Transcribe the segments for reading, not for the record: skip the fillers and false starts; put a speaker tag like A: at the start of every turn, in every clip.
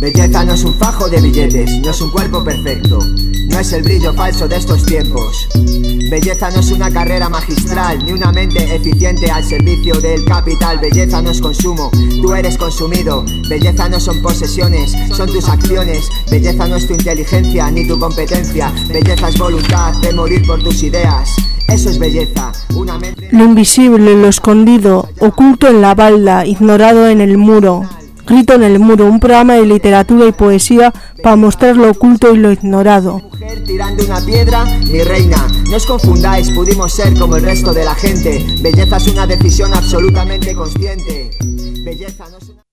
A: Belleza no es un fajo de billetes, no es un cuerpo perfecto, no es el brillo falso de estos tiempos. Belleza no es una carrera magistral, ni una mente eficiente al servicio del capital. Belleza no es consumo, tú eres consumido. Belleza no son posesiones, son tus acciones. Belleza no es tu inteligencia ni tu competencia. Belleza es voluntad de morir por tus ideas. Eso es belleza, una mente...
B: Lo invisible, lo escondido, oculto en la balda, ignorado en el muro. Grito en el muro, un programa de literatura y poesía para mostrar lo oculto y lo ignorado.
A: Mujer tirando una piedra, mi reina, no os confundáis, pudimos ser como el resto de la gente. Belleza es una decisión absolutamente consciente. Belleza no es una...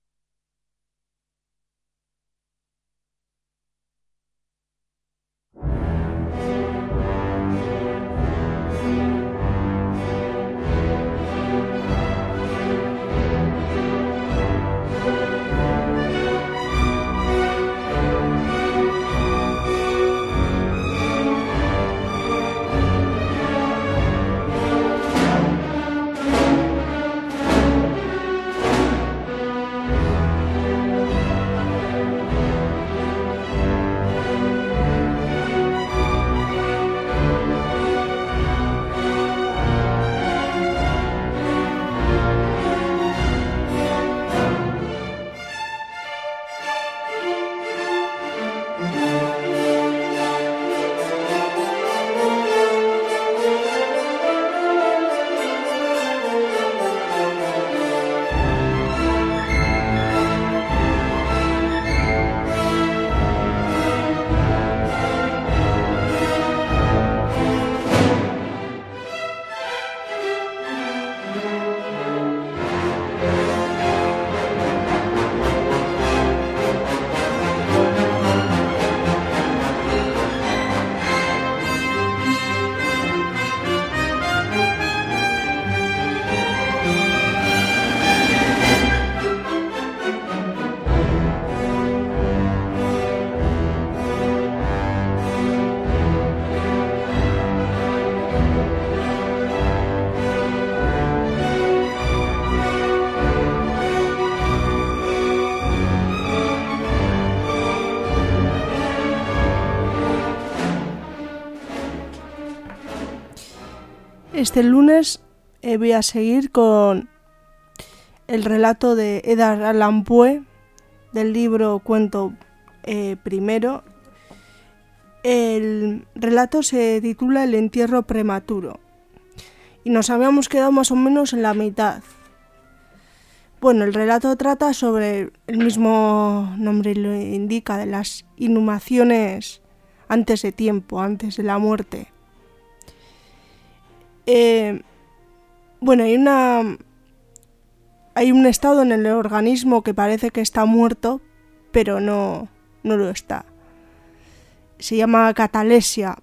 B: Este lunes voy a seguir con el relato de Edgar Allan Poe del libro Cuento Primero. El relato se titula El entierro prematuro y nos habíamos quedado más o menos en la mitad. Bueno, el relato trata sobre, el mismo nombre lo indica, de las inhumaciones antes de tiempo, antes de la muerte. Bueno, hay un estado en el organismo que parece que está muerto, pero no lo está. Se llama catalesia.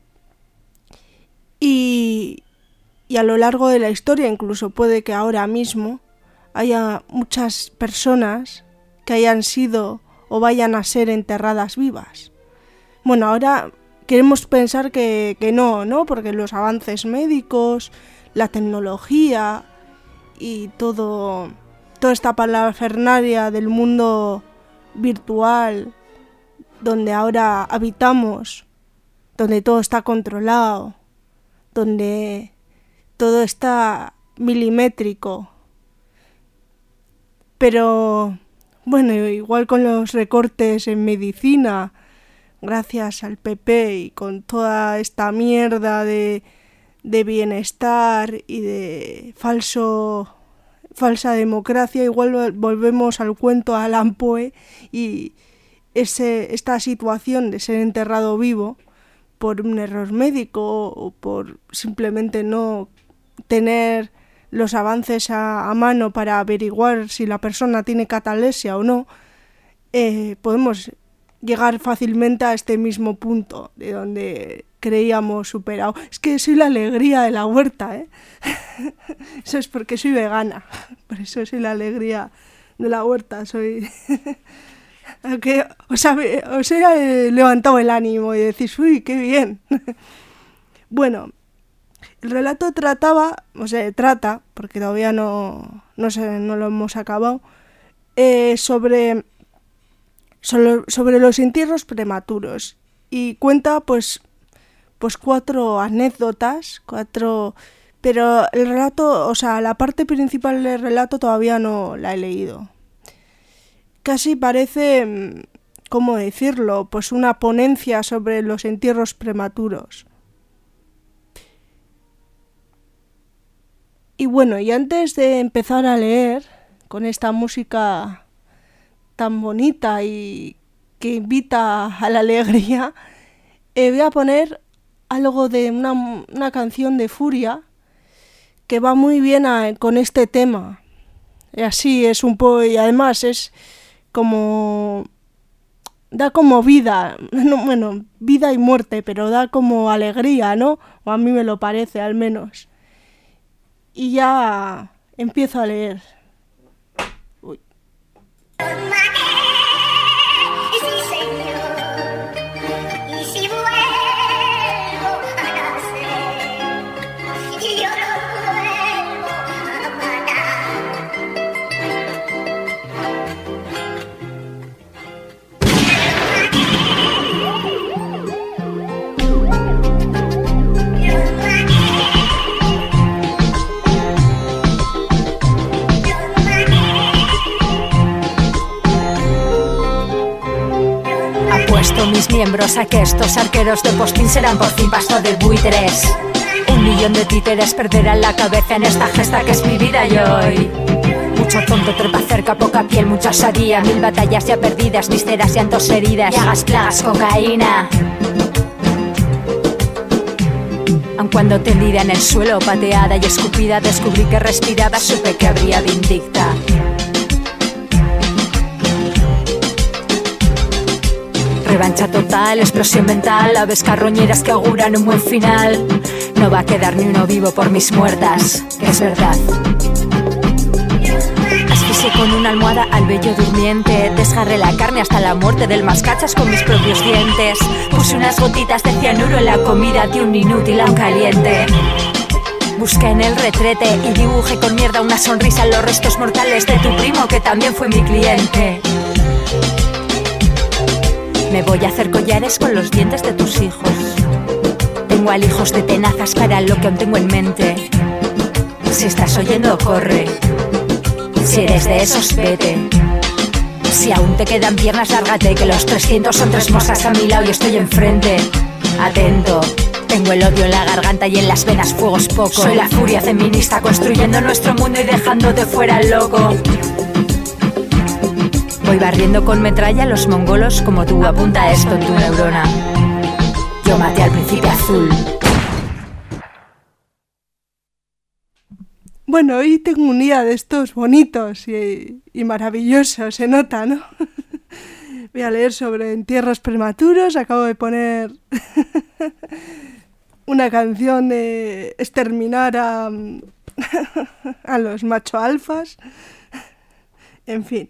B: Y a lo largo de la historia, incluso puede que ahora mismo, haya muchas personas que hayan sido o vayan a ser enterradas vivas. Bueno, ahora queremos pensar que no, porque los avances médicos, la tecnología y toda esta parafernalia del mundo virtual, donde ahora habitamos, donde todo está controlado, donde todo está milimétrico. Pero, bueno, igual con los recortes en medicina, gracias al PP y con toda esta mierda de bienestar y de falsa democracia, igual volvemos al cuento de Allan Poe y esta situación de ser enterrado vivo por un error médico o por simplemente no tener los avances a mano para averiguar si la persona tiene catalesia o no, podemos llegar fácilmente a este mismo punto de donde creíamos superado. Es que soy la alegría de la huerta, ¿eh? Eso es porque soy vegana, por eso soy la alegría de la huerta. Soy aunque os he levantado el ánimo y decís, uy, qué bien. Bueno, el relato trata, porque todavía no lo hemos acabado, sobre sobre los entierros prematuros y cuenta pues 4 anécdotas, pero el relato, o sea, la parte principal del relato todavía no la he leído. Casi parece, ¿cómo decirlo? Pues una ponencia sobre los entierros prematuros. Y bueno, y antes de empezar a leer con esta música tan bonita y que invita a la alegría, voy a poner algo de una canción de Furia que va muy bien con este tema. Y así es un poco, y además es como, da como vida, bueno, vida y muerte, pero da como alegría, ¿no? O a mí me lo parece, al menos. Y ya empiezo a leer. Uy.
C: Mis miembros a que estos arqueros de postín serán por fin pasto de buitres. 1 millón de títeres perderán la cabeza en esta gesta que es mi vida y hoy. Mucho tonto trepa cerca, poca piel, mucha osadía. 1000 batallas ya perdidas, vísceras, llantos, heridas. Llagas, plagas, cocaína. Aun cuando tendida en el suelo, pateada y escupida, descubrí que respiraba, supe que habría vindicta. Revancha total, explosión mental, aves carroñeras que auguran un buen final. No va a quedar ni uno vivo por mis muertas, que es verdad. Asfixié con una almohada al bello durmiente, desgarré la carne hasta la muerte del mascachas con mis propios dientes. Puse unas gotitas de cianuro en la comida de un inútil aún caliente. Busqué en el retrete y dibujé con mierda una sonrisa en los restos mortales de tu primo que también fue mi cliente. Me voy a hacer collares con los dientes de tus hijos. Tengo alijos de tenazas para lo que aún tengo en mente. Si estás oyendo, corre. Si eres de esos, vete. Si aún te quedan piernas, lárgate, que los 300 son 3 moscas a mi lado y estoy enfrente. Atento, tengo el odio en la garganta y en las venas fuegos pocos. Soy la furia feminista construyendo nuestro mundo y dejándote fuera al loco. Voy barriendo con metralla a los mongolos como tú, apunta esto en tu neurona. Yo maté al príncipe azul.
B: Bueno, hoy tengo un día de estos bonitos y maravillosos, se nota, ¿no? Voy a leer sobre entierros prematuros, acabo de poner una canción de exterminar a los macho alfas, en fin.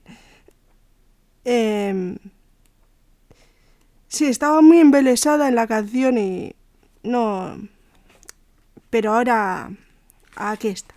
B: Sí, estaba muy embelesada en la canción y no, pero ahora aquí está.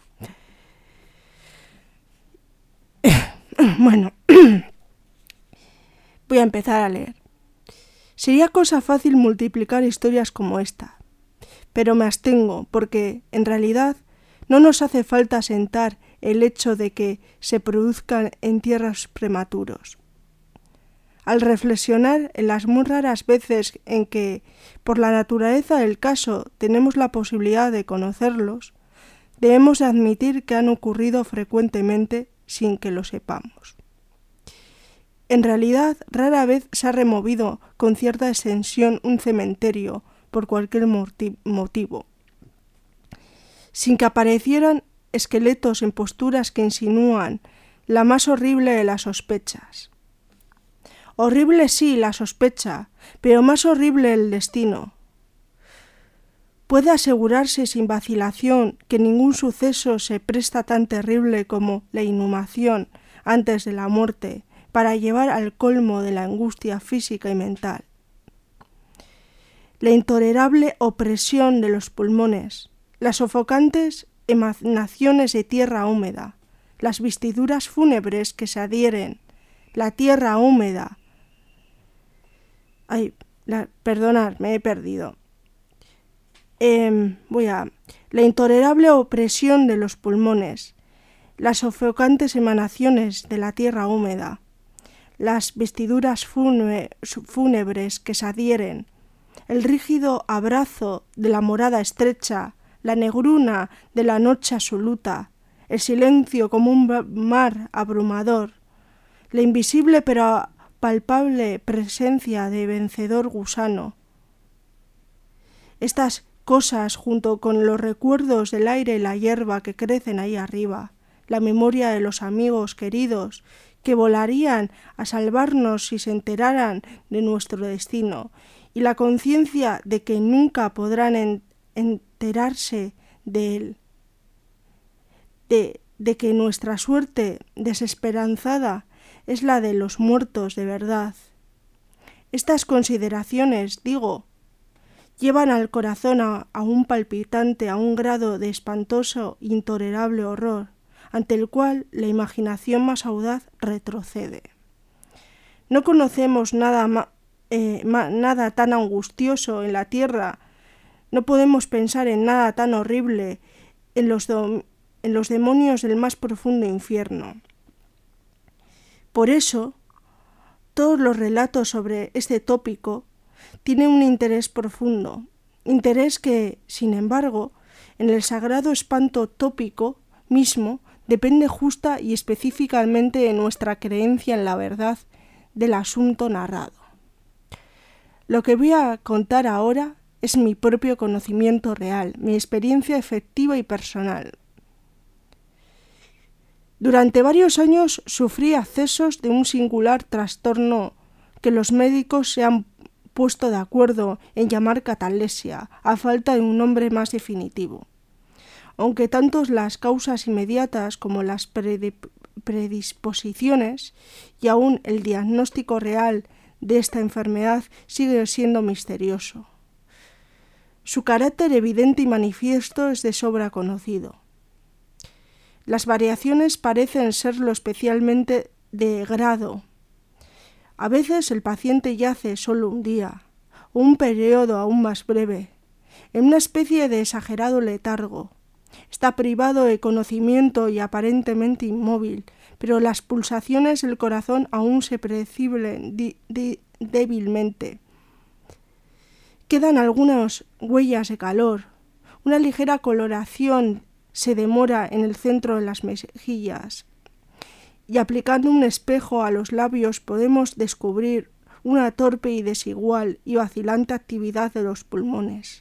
B: Bueno, voy a empezar a leer. Sería cosa fácil multiplicar historias como esta, pero me abstengo porque, en realidad, no nos hace falta sentar el hecho de que se produzcan entierros prematuros. Al reflexionar en las muy raras veces en que, por la naturaleza del caso, tenemos la posibilidad de conocerlos, debemos admitir que han ocurrido frecuentemente sin que lo sepamos. En realidad, rara vez se ha removido con cierta extensión un cementerio por cualquier motivo, sin que aparecieran esqueletos en posturas que insinúan la más horrible de las sospechas. Horrible sí la sospecha, pero más horrible el destino. Puede asegurarse sin vacilación que ningún suceso se presta tan terrible como la inhumación antes de la muerte para llevar al colmo de la angustia física y mental. La intolerable opresión de los pulmones, las sofocantes emanaciones de tierra húmeda, las vestiduras fúnebres que se adhieren, la tierra húmeda, Perdonad, me he perdido. La intolerable opresión de los pulmones, las sofocantes emanaciones de la tierra húmeda, las vestiduras fúnebres que se adhieren, el rígido abrazo de la morada estrecha, la negruna de la noche absoluta, el silencio como un mar abrumador, la invisible pero palpable presencia de vencedor gusano. Estas cosas, junto con los recuerdos del aire y la hierba que crecen ahí arriba, la memoria de los amigos queridos que volarían a salvarnos si se enteraran de nuestro destino, y la conciencia de que nunca podrán enterarse de él, de que nuestra suerte desesperanzada es la de los muertos de verdad. Estas consideraciones, digo, llevan al corazón a un palpitante, a un grado de espantoso, intolerable horror, ante el cual la imaginación más audaz retrocede. No conocemos nada tan angustioso en la tierra, no podemos pensar en nada tan horrible en los demonios del más profundo infierno. Por eso, todos los relatos sobre este tópico tienen un interés profundo, interés que, sin embargo, en el sagrado espanto tópico mismo depende justa y específicamente de nuestra creencia en la verdad del asunto narrado. Lo que voy a contar ahora es mi propio conocimiento real, mi experiencia efectiva y personal. Durante varios años sufrí accesos de un singular trastorno que los médicos se han puesto de acuerdo en llamar catalepsia, a falta de un nombre más definitivo. Aunque tanto las causas inmediatas como las predisposiciones y aún el diagnóstico real de esta enfermedad sigue siendo misterioso. Su carácter evidente y manifiesto es de sobra conocido. Las variaciones parecen serlo especialmente de grado. A veces el paciente yace solo un día, o un periodo aún más breve, en una especie de exagerado letargo. Está privado de conocimiento y aparentemente inmóvil, pero las pulsaciones del corazón aún se perciben débilmente. Quedan algunas huellas de calor. Una ligera coloración se demora en el centro de las mejillas. Y aplicando un espejo a los labios podemos descubrir una torpe y desigual y vacilante actividad de los pulmones.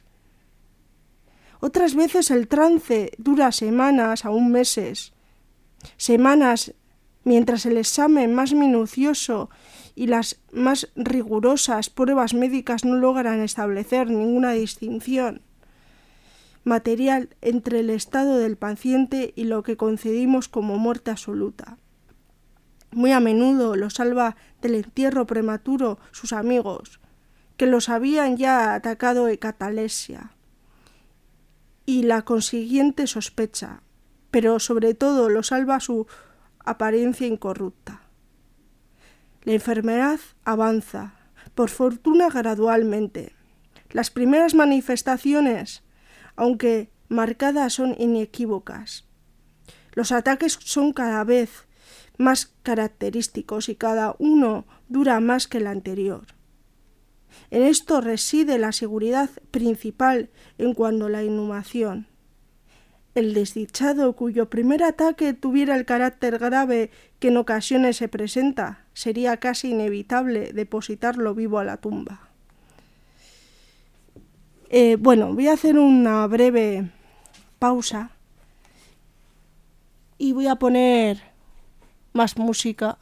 B: Otras veces el trance dura semanas, aún meses. Semanas mientras el examen más minucioso y las más rigurosas pruebas médicas no logran establecer ninguna distinción material entre el estado del paciente y lo que concedimos como muerte absoluta. Muy a menudo lo salva del entierro prematuro sus amigos, que los habían ya atacado de catalepsia, y la consiguiente sospecha, pero sobre todo lo salva su apariencia incorrupta. La enfermedad avanza, por fortuna gradualmente. Las primeras manifestaciones, aunque marcadas, son inequívocas. Los ataques son cada vez más característicos y cada uno dura más que el anterior. En esto reside la seguridad principal en cuanto a la inhumación. El desdichado cuyo primer ataque tuviera el carácter grave que en ocasiones se presenta, sería casi inevitable depositarlo vivo a la tumba. Voy a hacer una breve pausa y voy a poner más música.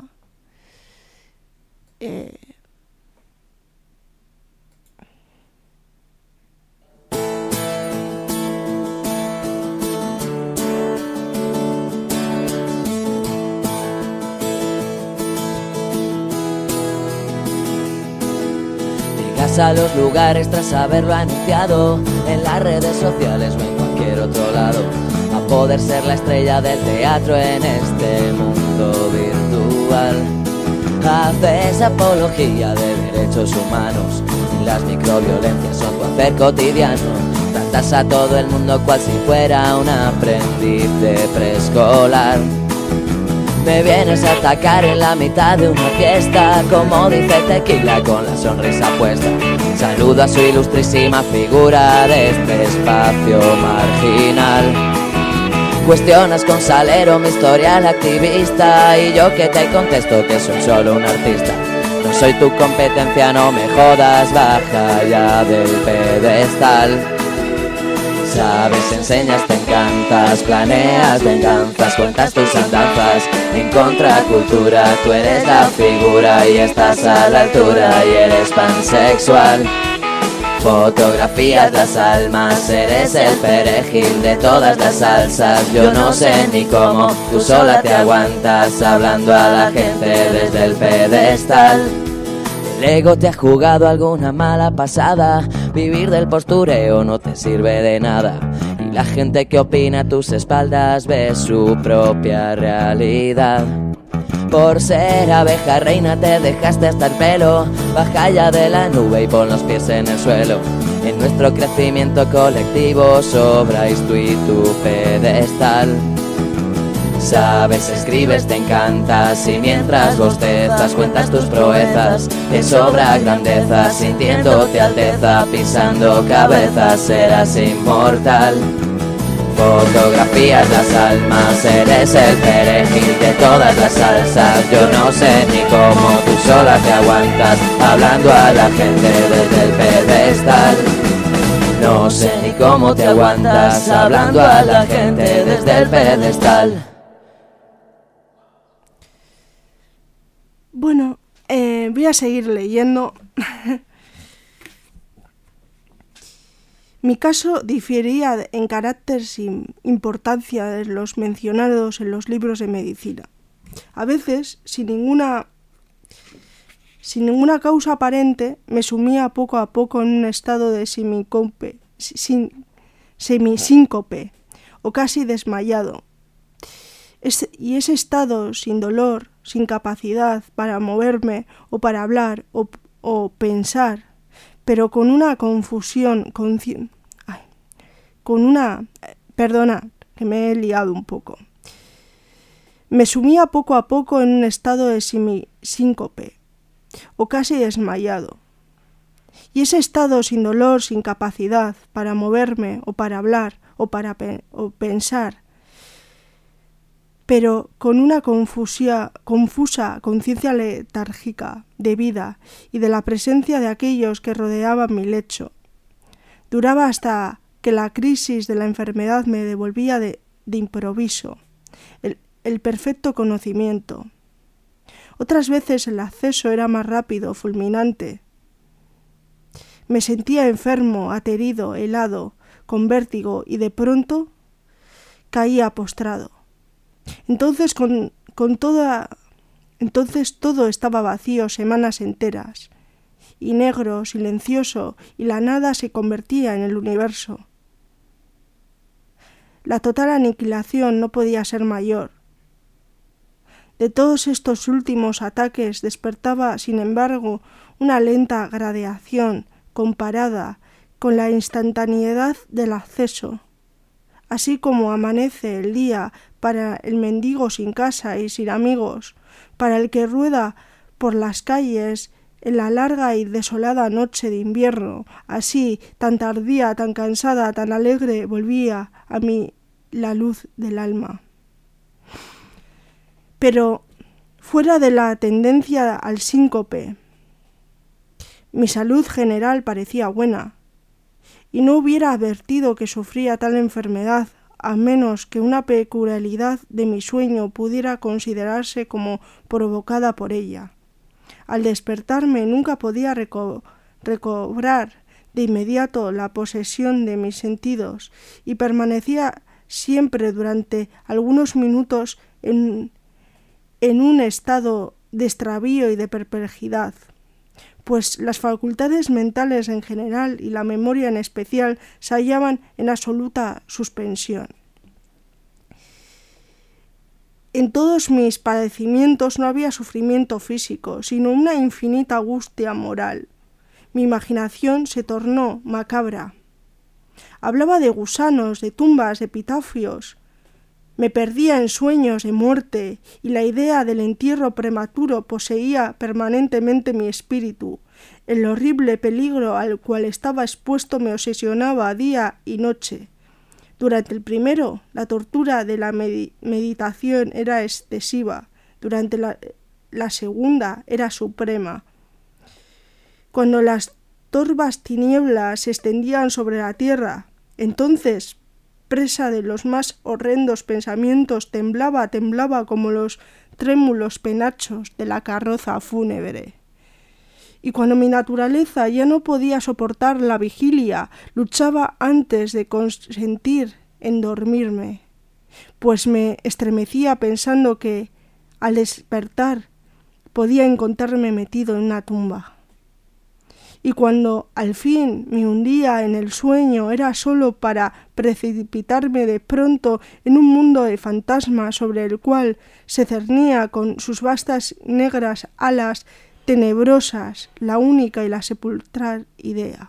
D: A los lugares tras haberlo anunciado en las redes sociales o en cualquier otro lado, a poder ser la estrella del teatro en este mundo virtual. Haces apología de derechos humanos y las microviolencias son tu hacer cotidiano. Tratas a todo el mundo cual si fuera un aprendiz de preescolar. Me vienes a atacar en la mitad de una fiesta, como dice Tequila con la sonrisa puesta. Saludo a su ilustrísima figura de este espacio marginal. Cuestionas con salero mi historial activista y yo que te contesto que soy solo un artista. No soy tu competencia, no me jodas, baja ya del pedestal. Sabes, enseñas, te encantas, planeas venganzas, cuentas tus andanzas en contracultura. Tú eres la figura y estás a la altura y eres pansexual. Fotografías las almas, eres el perejil de todas las salsas. Yo no sé ni cómo, tú sola te aguantas hablando a la gente desde el pedestal. El ego te ha jugado alguna mala pasada, vivir del postureo no te sirve de nada. Y la gente que opina a tus espaldas ve su propia realidad. Por ser abeja reina te dejaste hasta el pelo, baja ya de la nube y pon los pies en el suelo. En nuestro crecimiento colectivo sobráis tú y tu pedestal. Sabes, escribes, te encantas y mientras bostezas cuentas tus proezas. Te sobra grandeza, sintiéndote alteza, pisando cabezas, serás inmortal. Fotografías las almas, eres el perejil de todas las salsas. Yo no sé ni cómo, tú sola te aguantas hablando a la gente desde el pedestal. No sé ni cómo te aguantas hablando a la gente desde el pedestal.
B: Bueno, voy a seguir leyendo. Mi caso difería en carácter sin importancia de los mencionados en los libros de medicina. A veces, sin ninguna causa aparente, me sumía poco a poco en un estado de semisíncope o casi desmayado. Y ese estado sin dolor, sin capacidad para moverme o para hablar o pensar, pero con una confusión, perdona, que me he liado un poco. Me sumía poco a poco en un estado de síncope, o casi desmayado. Y ese estado sin dolor, sin capacidad para moverme o para hablar o pensar, pero con una confusa conciencia letárgica de vida y de la presencia de aquellos que rodeaban mi lecho. Duraba hasta que la crisis de la enfermedad me devolvía de improviso el perfecto conocimiento. Otras veces el acceso era más rápido, fulminante. Me sentía enfermo, aterido, helado, con vértigo y de pronto caía postrado. Entonces todo estaba vacío semanas enteras, y negro, silencioso, y la nada se convertía en el universo. La total aniquilación no podía ser mayor. De todos estos últimos ataques despertaba, sin embargo, una lenta gradación comparada con la instantaneidad del acceso. Así como amanece el día para el mendigo sin casa y sin amigos, para el que rueda por las calles en la larga y desolada noche de invierno, así, tan tardía, tan cansada, tan alegre, volvía a mí la luz del alma. Pero, fuera de la tendencia al síncope, mi salud general parecía buena, y no hubiera advertido que sufría tal enfermedad, a menos que una peculiaridad de mi sueño pudiera considerarse como provocada por ella. Al despertarme nunca podía recobrar de inmediato la posesión de mis sentidos y permanecía siempre durante algunos minutos en un estado de extravío y de perplejidad, pues las facultades mentales en general y la memoria en especial se hallaban en absoluta suspensión. En todos mis padecimientos no había sufrimiento físico, sino una infinita angustia moral. Mi imaginación se tornó macabra. Hablaba de gusanos, de tumbas, de epitafios. Me perdía en sueños de muerte, y la idea del entierro prematuro poseía permanentemente mi espíritu. El horrible peligro al cual estaba expuesto me obsesionaba día y noche. Durante el primero, la tortura de la meditación era excesiva. Durante la segunda, era suprema. Cuando las torvas tinieblas se extendían sobre la tierra, entonces, presa de los más horrendos pensamientos, temblaba como los trémulos penachos de la carroza fúnebre. Y cuando mi naturaleza ya no podía soportar la vigilia, luchaba antes de consentir en dormirme, pues me estremecía pensando que, al despertar, podía encontrarme metido en una tumba. Y cuando al fin me hundía en el sueño, era solo para precipitarme de pronto en un mundo de fantasmas sobre el cual se cernía con sus vastas negras alas tenebrosas la única y la sepulcral idea.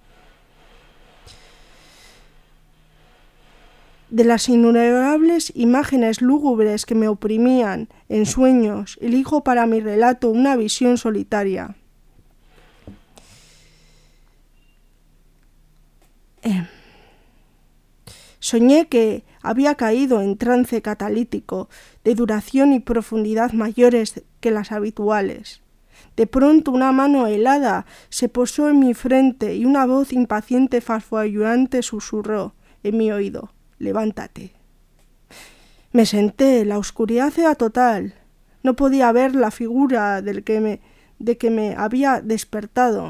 B: De las innumerables imágenes lúgubres que me oprimían en sueños, elijo para mi relato una visión solitaria. Soñé que había caído en trance catalítico de duración y profundidad mayores que las habituales. De pronto una mano helada se posó en mi frente y una voz impaciente farfullante susurró en mi oído: «Levántate». Me senté, la oscuridad era total. No podía ver la figura de que me había despertado.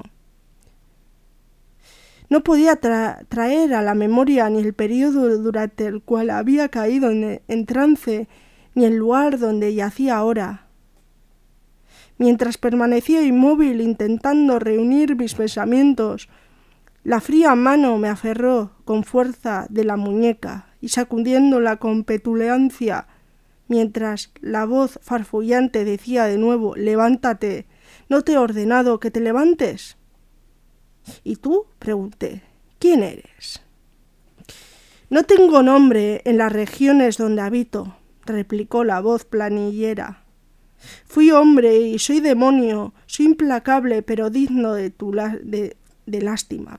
B: No podía traer a la memoria ni el periodo durante el cual había caído en trance, ni el lugar donde yacía ahora. Mientras permanecía inmóvil intentando reunir mis pensamientos, la fría mano me aferró con fuerza de la muñeca y sacudiéndola con petulancia, mientras la voz farfullante decía de nuevo: «Levántate, ¿no te he ordenado que te levantes?» «¿Y tú?», pregunté. «¿Quién eres?» «No tengo nombre en las regiones donde habito», replicó la voz planillera. «Fui hombre y soy demonio, soy implacable pero digno de lástima,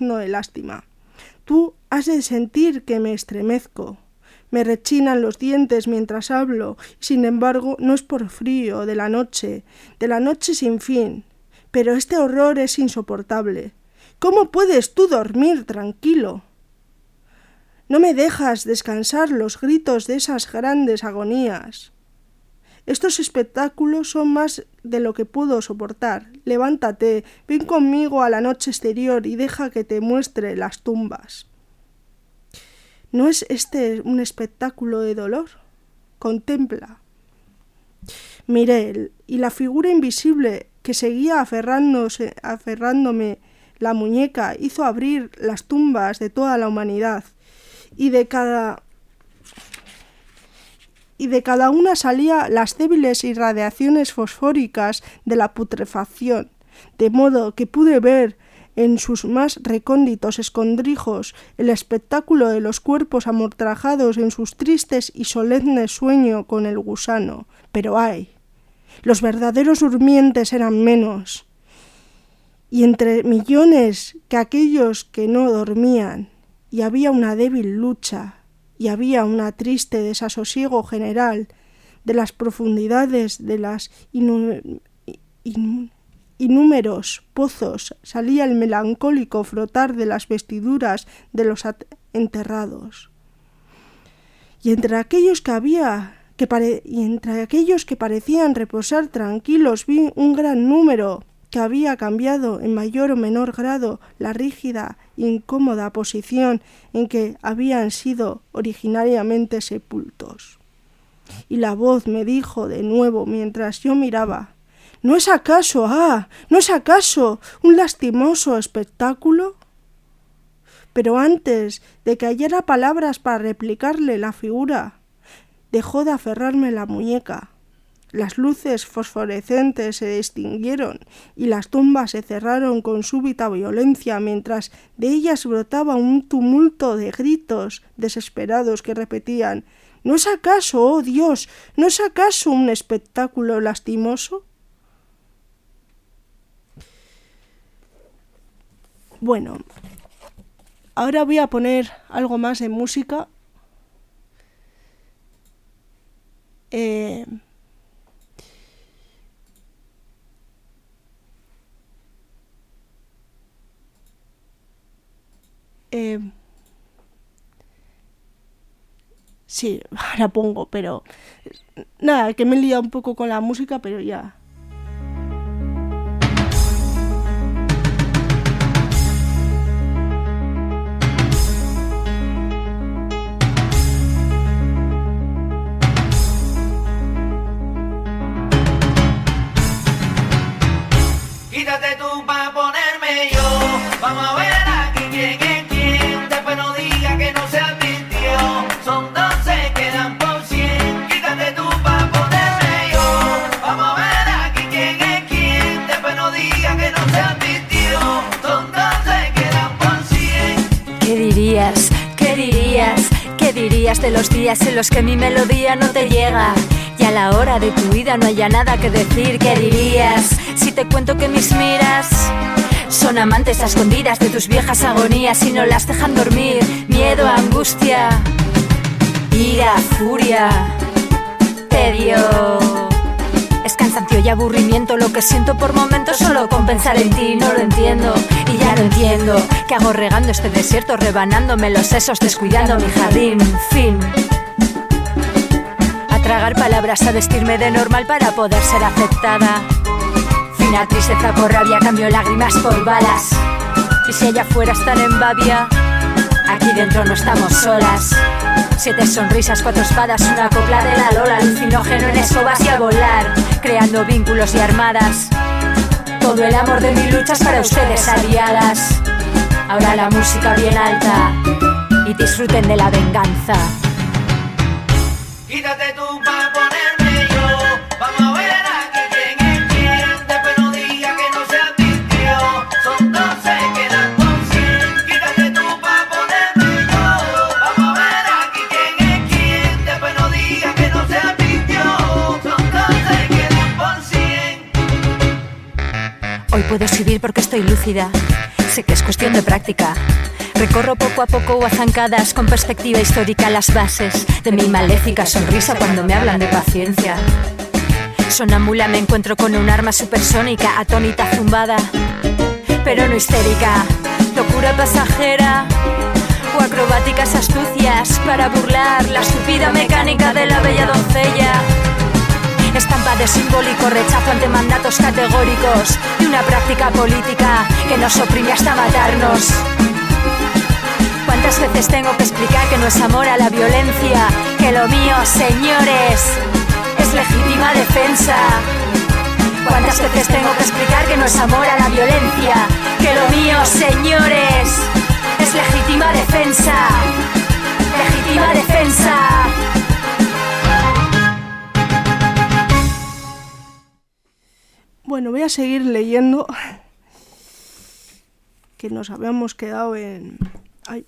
B: Tú has de sentir que me estremezco. Me rechinan los dientes mientras hablo, y sin embargo no es por frío de la noche sin fin. Pero este horror es insoportable. ¿Cómo puedes tú dormir tranquilo? No me dejas descansar los gritos de esas grandes agonías. Estos espectáculos son más de lo que puedo soportar. Levántate, ven conmigo a la noche exterior y deja que te muestre las tumbas». ¿No es este un espectáculo de dolor? Contempla. Miré, y la figura invisible que seguía aferrándome la muñeca hizo abrir las tumbas de toda la humanidad, y de cada una salía las débiles irradiaciones fosfóricas de la putrefacción, de modo que pude ver en sus más recónditos escondrijos el espectáculo de los cuerpos amortajados en sus tristes y solemnes sueños con el gusano. Pero ¡ay! Los verdaderos durmientes eran menos, y entre millones que aquellos que no dormían, y había una débil lucha, y había un triste desasosiego general. De las profundidades de las inúmeros pozos salía el melancólico frotar de las vestiduras de los enterrados. Y entre aquellos que parecían reposar tranquilos vi un gran número que había cambiado en mayor o menor grado la rígida e incómoda posición en que habían sido originariamente sepultos. Y la voz me dijo de nuevo mientras yo miraba: ¿No es acaso un lastimoso espectáculo? Pero antes de que hallara palabras para replicarle, la figura dejó de aferrarme la muñeca. Las luces fosforescentes se extinguieron y las tumbas se cerraron con súbita violencia, mientras de ellas brotaba un tumulto de gritos desesperados que repetían: ¿no es acaso, oh Dios, no es acaso un espectáculo lastimoso? Bueno, ahora voy a poner algo más de música. Sí, ahora pongo, pero nada, que me he liado un poco con la música, pero ya.
E: Quítate tú pa' ponerme yo. Vamos a ver aquí quién es quién. Después no diga que no se advirtió. Son 12, quedan por 100. Quítate tú pa' ponerme yo. Vamos a ver aquí quién es quién. Después no diga que no se advirtió. Son 12, quedan por 100.
C: ¿Qué dirías? ¿Qué dirías? ¿Qué dirías de los días en los que mi melodía no te llega? Y a la hora de tu vida no haya nada que decir. ¿Qué dirías si te cuento que mis miras son amantes a escondidas de tus viejas agonías y no las dejan dormir? Miedo, angustia, ira, furia, tedio, es cansancio y aburrimiento lo que siento por momentos solo con pensar en ti. No lo entiendo y ya lo entiendo. ¿Qué hago regando este desierto, rebanándome los sesos, descuidando mi jardín? Fin. Tragar palabras, a vestirme de normal para poder ser aceptada. Fin a tristeza por rabia, cambio lágrimas por balas. Y si allá afuera están en babia, aquí dentro no estamos solas. 7 sonrisas, 4 espadas, una copla de la Lola, alucinógeno en escobas y a volar, creando vínculos y armadas. Todo el amor de mi lucha es para ustedes, aliadas. Ahora la música bien alta y disfruten de la venganza.
E: Quítate tú pa' ponerme yo. Vamos a ver aquí quién es quién. Después no diga que no se advirtió. Son 12, quedan por 100. Quítate tú pa' ponerme yo. Vamos a ver aquí quién es quién. Después no diga que no se advirtió. Son 12, quedan por 100.
C: Hoy puedo escribir porque estoy lúcida. Sé que es cuestión de práctica. Recorro poco a poco o a zancadas con perspectiva histórica las bases de mi maléfica sonrisa cuando me hablan de paciencia. Sonámbula me encuentro con un arma supersónica, atónita, zumbada, pero no histérica. Locura pasajera o acrobáticas astucias para burlar la estúpida mecánica de la bella doncella. Estampa de simbólico rechazo ante mandatos categóricos y una práctica política que nos oprime hasta matarnos. ¿Cuántas veces tengo que explicar que no es amor a la violencia? Que lo mío, señores, es legítima defensa. ¿Cuántas veces tengo que explicar que no es amor a la violencia? Que lo mío, señores, es legítima defensa. Legítima defensa.
B: Bueno, voy a seguir leyendo, que nos habíamos quedado en... Ay.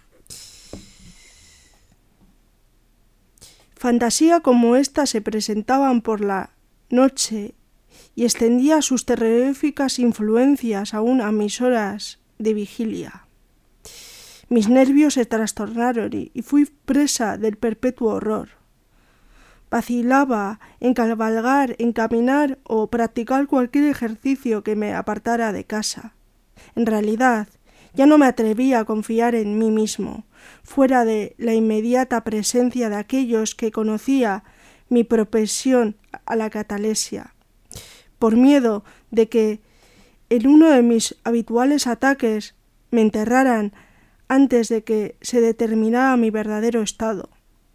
B: Fantasía como esta se presentaban por la noche y extendía sus terroríficas influencias aún a mis horas de vigilia. Mis nervios se trastornaron y fui presa del perpetuo horror. Vacilaba en cabalgar, en caminar o practicar cualquier ejercicio que me apartara de casa. En realidad, ya no me atrevía a confiar en mí mismo, fuera de la inmediata presencia de aquellos que conocía mi propensión a la catalesia, por miedo de que en uno de mis habituales ataques me enterraran antes de que se determinara mi verdadero estado.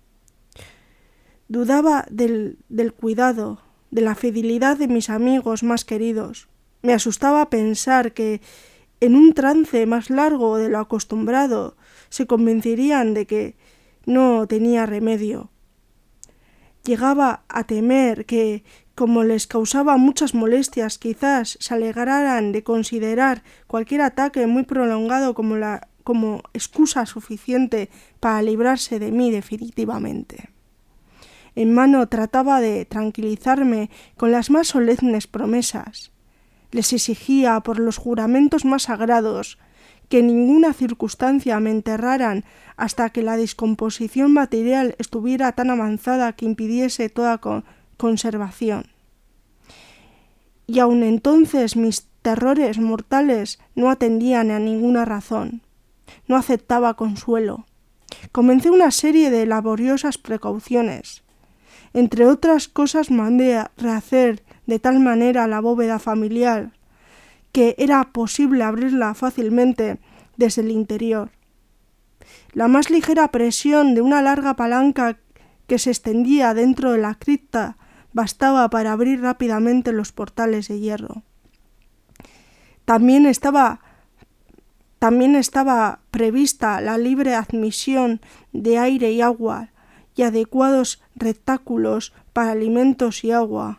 B: Dudaba del cuidado, de la fidelidad de mis amigos más queridos. Me asustaba pensar que en un trance más largo de lo acostumbrado se convencerían de que no tenía remedio. Llegaba a temer que, como les causaba muchas molestias, quizás se alegraran de considerar cualquier ataque muy prolongado como excusa suficiente para librarse de mí definitivamente. En vano trataba de tranquilizarme con las más solemnes promesas. Les exigía por los juramentos más sagrados que en ninguna circunstancia me enterraran hasta que la descomposición material estuviera tan avanzada que impidiese toda conservación. Y aun entonces mis terrores mortales no atendían a ninguna razón. No aceptaba consuelo. Comencé una serie de laboriosas precauciones. Entre otras cosas mandé a rehacer de tal manera la bóveda familiar que era posible abrirla fácilmente desde el interior. La más ligera presión de una larga palanca que se extendía dentro de la cripta bastaba para abrir rápidamente los portales de hierro. También estaba prevista la libre admisión de aire y agua y adecuados retáculos para alimentos y agua.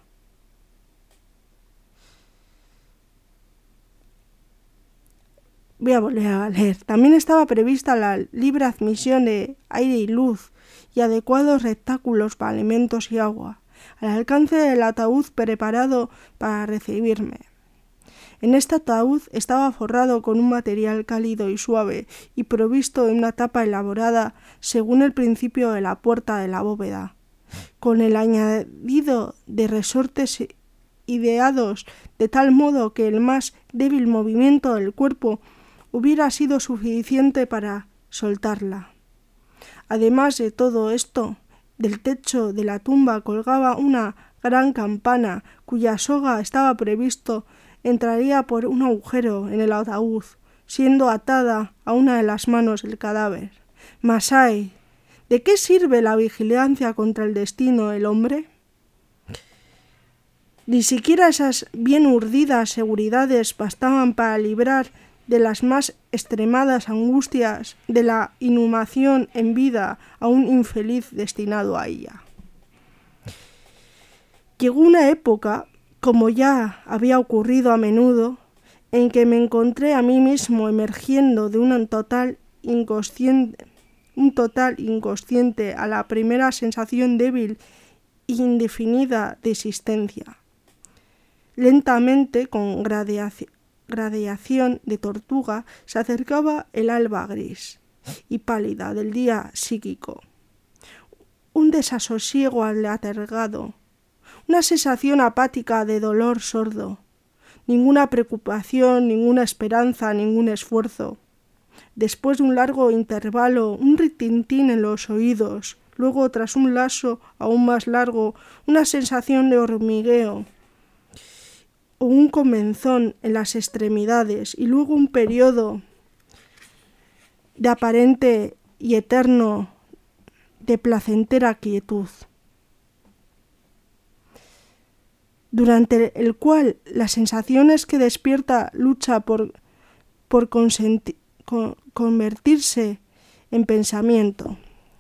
B: Voy a volver a leer. También estaba prevista la libre admisión de aire y luz y adecuados retáculos para alimentos y agua, al alcance del ataúd preparado para recibirme. En este ataúd estaba forrado con un material cálido y suave y provisto de una tapa elaborada según el principio de la puerta de la bóveda, con el añadido de resortes ideados de tal modo que el más débil movimiento del cuerpo hubiera sido suficiente para soltarla. Además de todo esto, del techo de la tumba colgaba una gran campana cuya soga estaba previsto entraría por un agujero en el ataúd, siendo atada a una de las manos del cadáver. Mas ay, ¿de qué sirve la vigilancia contra el destino del hombre? Ni siquiera esas bien urdidas seguridades bastaban para librar de las más extremadas angustias de la inhumación en vida a un infeliz destinado a ella. Llegó una época, como ya había ocurrido a menudo, en que me encontré a mí mismo emergiendo de un total inconsciente a la primera sensación débil e indefinida de existencia. Lentamente, con gradación de tortuga, se acercaba el alba gris y pálida del día psíquico. Un desasosiego aletargado, una sensación apática de dolor sordo, ninguna preocupación, ninguna esperanza, ningún esfuerzo. Después de un largo intervalo, un retintín en los oídos, luego tras un lazo aún más largo, una sensación de hormigueo o un comezón en las extremidades y luego un periodo de aparente y eterno de placentera quietud, durante el cual las sensaciones que despierta lucha por convertirse en pensamiento.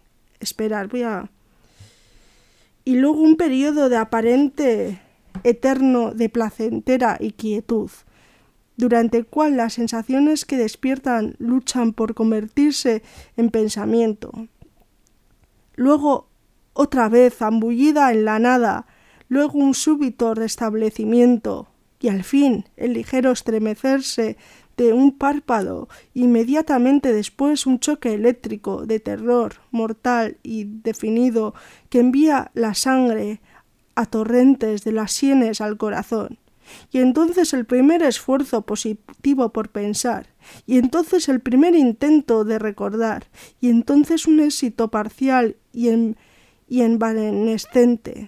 B: Y luego un periodo de aparente eterno de placentera y quietud, durante el cual las sensaciones que despiertan luchan por convertirse en pensamiento. Luego otra vez zambullida en la nada, luego un súbito restablecimiento y al fin el ligero estremecerse de un párpado, inmediatamente después un choque eléctrico de terror mortal y definido que envía la sangre a torrentes de las sienes al corazón, y entonces el primer esfuerzo positivo por pensar, y entonces el primer intento de recordar, y entonces un éxito parcial y evanescente.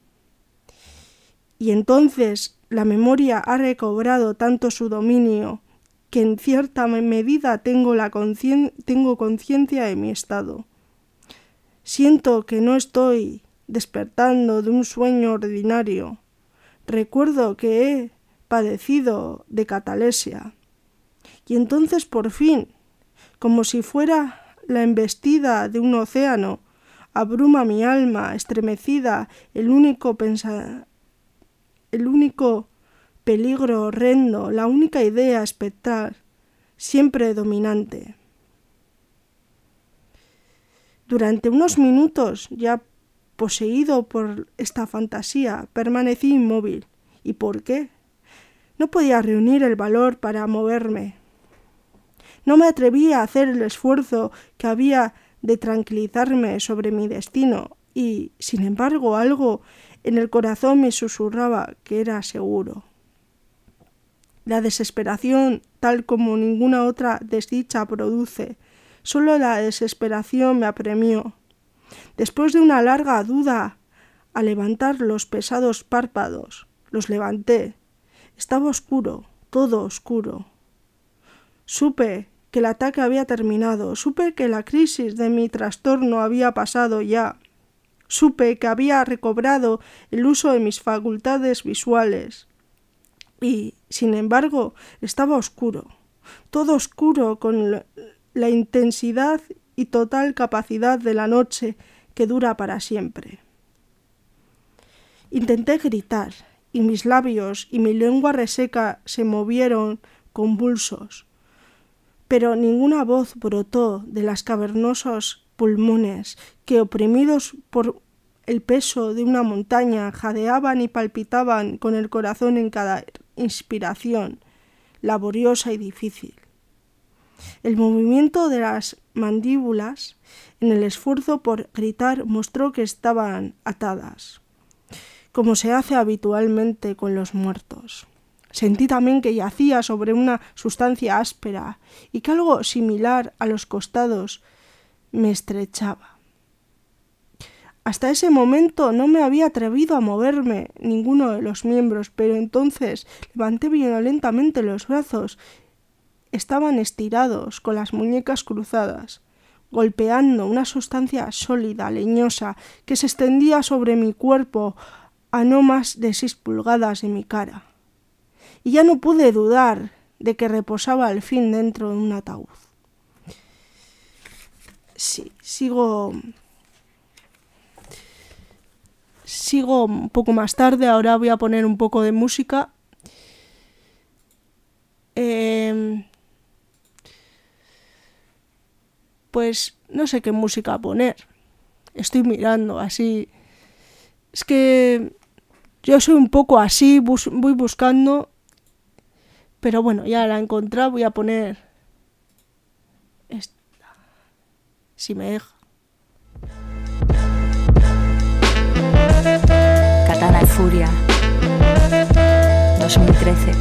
B: Y entonces la memoria ha recobrado tanto su dominio que en cierta medida tengo conciencia de mi estado. Siento que no estoy despertando de un sueño ordinario. Recuerdo que he padecido de catalepsia. Y entonces por fin, como si fuera la embestida de un océano, abruma mi alma estremecida, el único peligro horrendo, la única idea espectral, siempre dominante. Durante unos minutos, ya poseído por esta fantasía, permanecí inmóvil. ¿Y por qué? No podía reunir el valor para moverme. No me atrevía a hacer el esfuerzo que había de tranquilizarme sobre mi destino y, sin embargo, algo en el corazón me susurraba que era seguro. La desesperación, tal como ninguna otra desdicha produce, solo la desesperación me apremió. Después de una larga duda, al levantar los pesados párpados, los levanté. Estaba oscuro, todo oscuro. Supe que el ataque había terminado, supe que la crisis de mi trastorno había pasado ya. Supe que había recobrado el uso de mis facultades visuales. Y, sin embargo, estaba oscuro, todo oscuro con la intensidad y total capacidad de la noche que dura para siempre. Intenté gritar, y mis labios y mi lengua reseca se movieron convulsos, pero ninguna voz brotó de las cavernosos pulmones que, oprimidos por el peso de una montaña, jadeaban y palpitaban con el corazón en cada inspiración, laboriosa y difícil. El movimiento de las mandíbulas en el esfuerzo por gritar mostró que estaban atadas, como se hace habitualmente con los muertos. Sentí también que yacía sobre una sustancia áspera y que algo similar a los costados me estrechaba. Hasta ese momento no me había atrevido a moverme ninguno de los miembros, pero entonces levanté violentamente los brazos. Estaban estirados, con las muñecas cruzadas, golpeando una sustancia sólida, leñosa, que se extendía sobre mi cuerpo a no más de 6 pulgadas de mi cara. Y ya no pude dudar de que reposaba al fin dentro de un ataúd. Sí, sigo un poco más tarde. Ahora voy a poner un poco de música. Pues no sé qué música poner. Estoy mirando así. Es que yo soy un poco así, voy buscando. Pero bueno, ya la he encontrado. Voy a poner esta, si me deja.
C: Katana y Furia, 2013.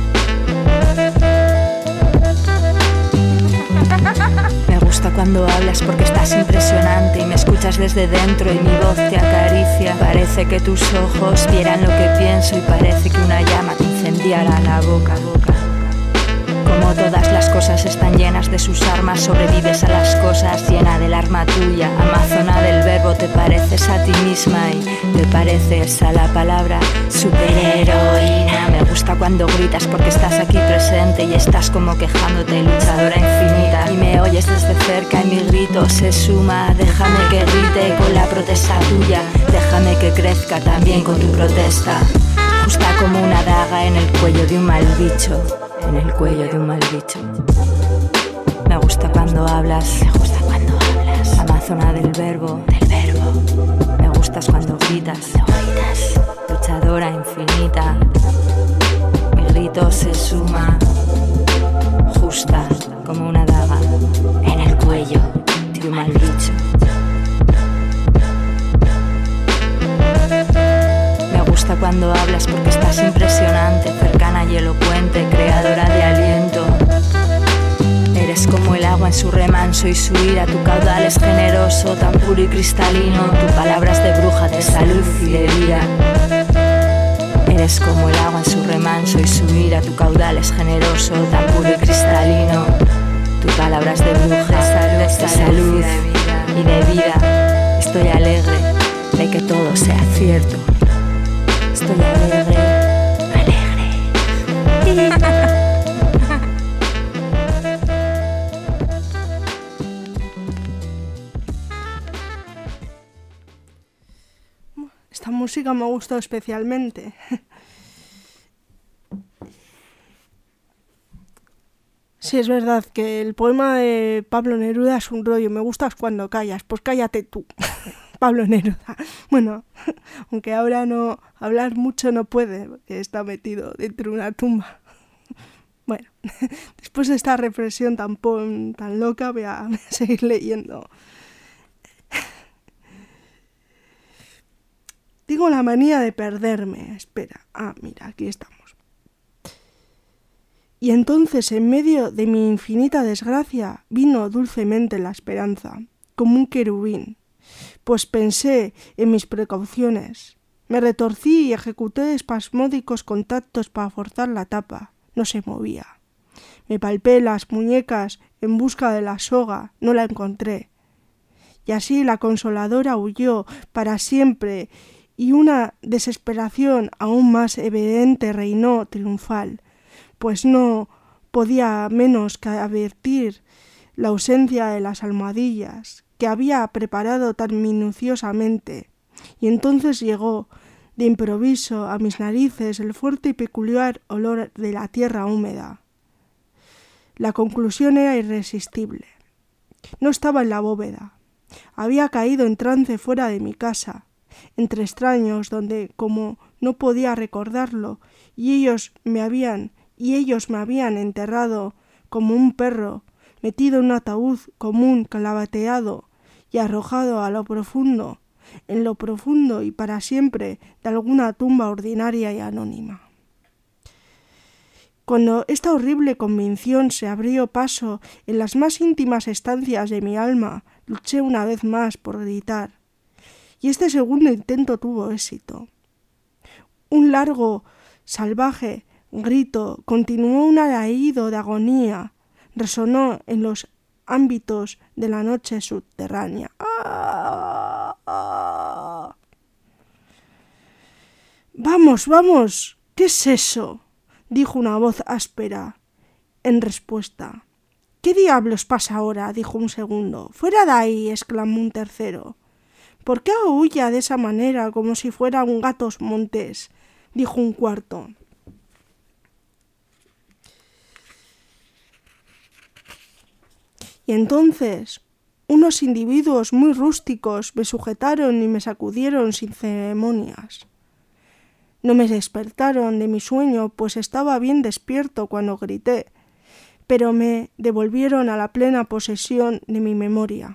C: Me gusta cuando hablas porque estás impresionante y me escuchas desde dentro y mi voz te acaricia. Parece que tus ojos vieran lo que pienso y parece que una llama te incendiara la boca. Como todas las cosas están llenas de sus armas, sobrevives a las cosas llena del arma tuya. Amazona del verbo, te pareces a ti misma y te pareces a la palabra superheroína. Me gusta cuando gritas porque estás aquí presente y estás como quejándote, luchadora infinita. Y me oyes desde cerca y mi grito se suma. Déjame que grite con la protesta tuya, déjame que crezca también con tu protesta. Justa como una daga en el cuello de un mal bicho. En el cuello de un mal bicho. Me gusta cuando hablas. Amazona del verbo. Me gustas cuando gritas. Luchadora infinita. Mi grito se suma. Justa como una daga en el cuello de un mal bicho. Me gusta cuando hablas porque estás impresionante, cercana y elocuente, creadora de aliento. Eres como el agua en su remanso y su ira, tu caudal es generoso, tan puro y cristalino. Tu palabra es de bruja, de salud y de vida. Eres como el agua en su remanso y su ira, tu caudal es generoso, tan puro y cristalino. Tu palabra es de bruja, de salud y de vida. Estoy alegre de que todo sea cierto. Estoy alegre.
B: música me ha gustado especialmente. Sí, es verdad que el poema de Pablo Neruda es un rollo. Me gustas cuando callas. Pues cállate tú, Pablo Neruda. Bueno, aunque ahora no hablar mucho no puede, porque está metido dentro de una tumba. Bueno, después de esta reflexión tan loca voy a seguir leyendo. Tengo la manía de perderme. Espera. Mira, aquí estamos. Y entonces, en medio de mi infinita desgracia, vino dulcemente la esperanza, como un querubín, pues pensé en mis precauciones. Me retorcí y ejecuté espasmódicos contactos para forzar la tapa. No se movía. Me palpé las muñecas en busca de la soga, no la encontré. Y así la consoladora huyó para siempre, y una desesperación aún más evidente reinó triunfal, pues no podía menos que advertir la ausencia de las almohadillas que había preparado tan minuciosamente, y entonces llegó de improviso a mis narices el fuerte y peculiar olor de la tierra húmeda. La conclusión era irresistible. No estaba en la bóveda. Había caído en trance fuera de mi casa, entre extraños, donde, como no podía recordarlo, y ellos me habían enterrado como un perro, metido en un ataúd común, calabateado y arrojado a lo profundo, en lo profundo y para siempre, de alguna tumba ordinaria y anónima. Cuando esta horrible convicción se abrió paso en las más íntimas estancias de mi alma, luché una vez más por gritar, y este segundo intento tuvo éxito. Un largo, salvaje grito continuó, un alarido de agonía resonó en los ámbitos de la noche subterránea. ¡Vamos, vamos! ¿Qué es eso?, dijo una voz áspera en respuesta. ¿Qué diablos pasa ahora?, dijo un segundo. ¡Fuera de ahí!, exclamó un tercero. ¿Por qué aúlla de esa manera como si fuera un gato montés?, dijo un cuarto. Y entonces unos individuos muy rústicos me sujetaron y me sacudieron sin ceremonias. No me despertaron de mi sueño, pues estaba bien despierto cuando grité, pero me devolvieron a la plena posesión de mi memoria.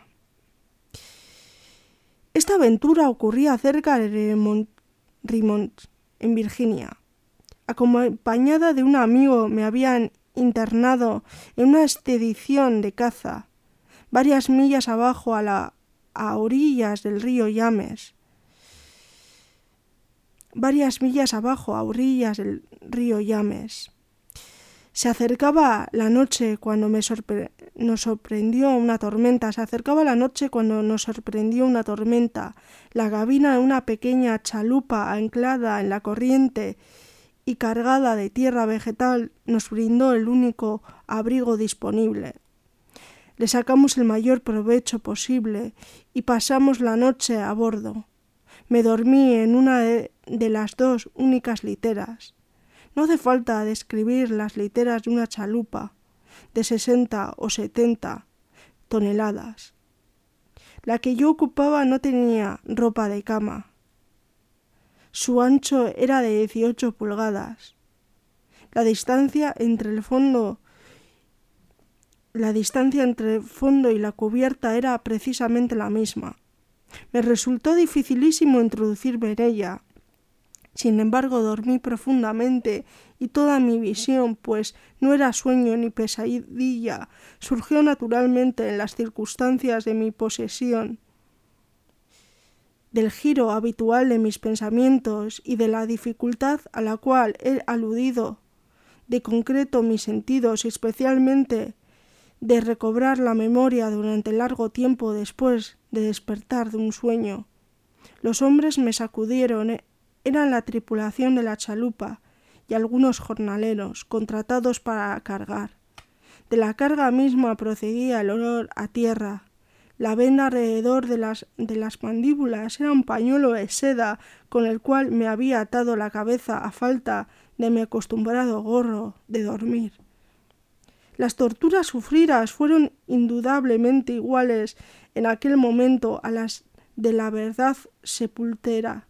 B: Esta aventura ocurría cerca de Richmond, en Virginia. Acompañada de un amigo, me habían internado en una expedición de caza, varias millas abajo a orillas del río Yames. Se acercaba la noche cuando nos sorprendió una tormenta. La gabina de una pequeña chalupa anclada en la corriente y cargada de tierra vegetal nos brindó el único abrigo disponible. Le sacamos el mayor provecho posible y pasamos la noche a bordo. Me dormí en una de las dos únicas literas. No hace falta describir las literas de una chalupa de 60 o 70 toneladas. La que yo ocupaba no tenía ropa de cama. Su ancho era de 18 pulgadas. La distancia entre el fondo y la cubierta era precisamente la misma. Me resultó dificilísimo introducirme en ella. Sin embargo, dormí profundamente y toda mi visión, pues no era sueño ni pesadilla, surgió naturalmente en las circunstancias de mi posesión, del giro habitual de mis pensamientos y de la dificultad a la cual he aludido de concreto mis sentidos y especialmente de recobrar la memoria durante largo tiempo después de despertar de un sueño. Los hombres me sacudieron, eran la tripulación de la chalupa y algunos jornaleros contratados para cargar. De la carga misma procedía el olor a tierra. La venda alrededor de las mandíbulas era un pañuelo de seda con el cual me había atado la cabeza a falta de mi acostumbrado gorro de dormir. Las torturas sufridas fueron indudablemente iguales en aquel momento a las de la verdad sepultera.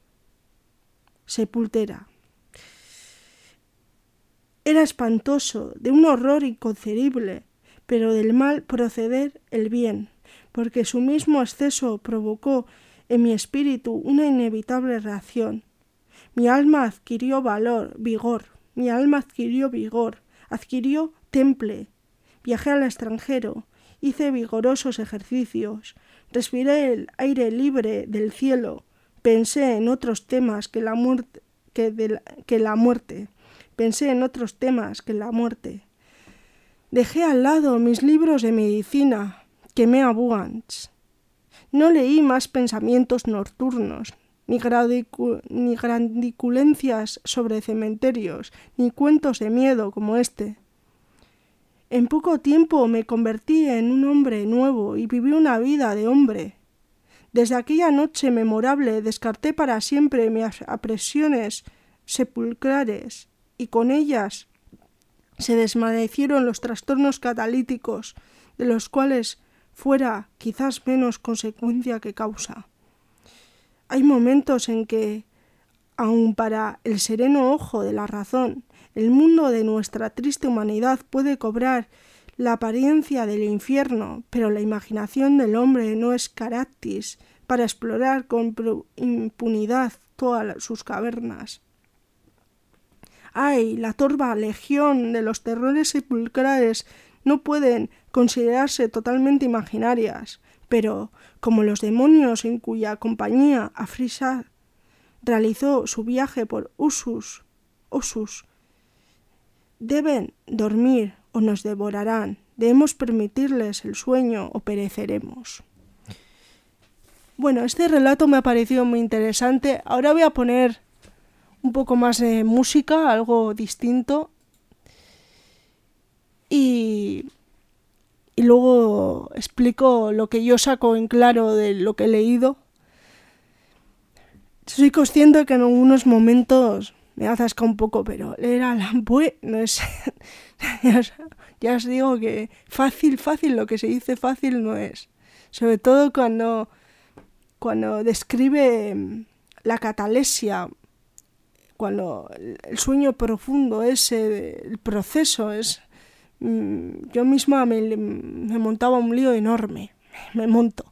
B: Era espantoso, de un horror inconcebible, pero del mal proceder el bien, porque su mismo exceso provocó en mi espíritu una inevitable reacción. Mi alma adquirió vigor, adquirió temple. Viajé al extranjero, hice vigorosos ejercicios, respiré el aire libre del cielo, pensé en otros temas que la muerte. Dejé al lado mis libros de medicina, quemé abundance. No leí más pensamientos nocturnos, ni grandiculencias sobre cementerios, ni cuentos de miedo como este. En poco tiempo me convertí en un hombre nuevo y viví una vida de hombre. Desde aquella noche memorable descarté para siempre mis apresiones sepulcrales y con ellas se desvanecieron los trastornos catalíticos, de los cuales fuera quizás menos consecuencia que causa. Hay momentos en que, aun para el sereno ojo de la razón, el mundo de nuestra triste humanidad puede cobrar la apariencia del infierno, pero la imaginación del hombre no es caractis para explorar con impunidad todas sus cavernas. ¡Ay! La torva legión de los terrores sepulcrales no pueden considerarse totalmente imaginarias, pero, como los demonios en cuya compañía Afrisat realizó su viaje por Osus, deben dormir o nos devorarán, debemos permitirles el sueño o pereceremos. Bueno, este relato me ha parecido muy interesante. Ahora voy a poner un poco más de música, algo distinto. Y luego explico lo que yo saco en claro de lo que he leído. Soy consciente que en algunos momentos me atasca un poco, pero leer a Alan Poe no es... ya os digo que fácil, lo que se dice fácil no es. Sobre todo cuando describe la catalesia, cuando el sueño profundo ese, el proceso es... yo misma me montaba un lío enorme, me monto.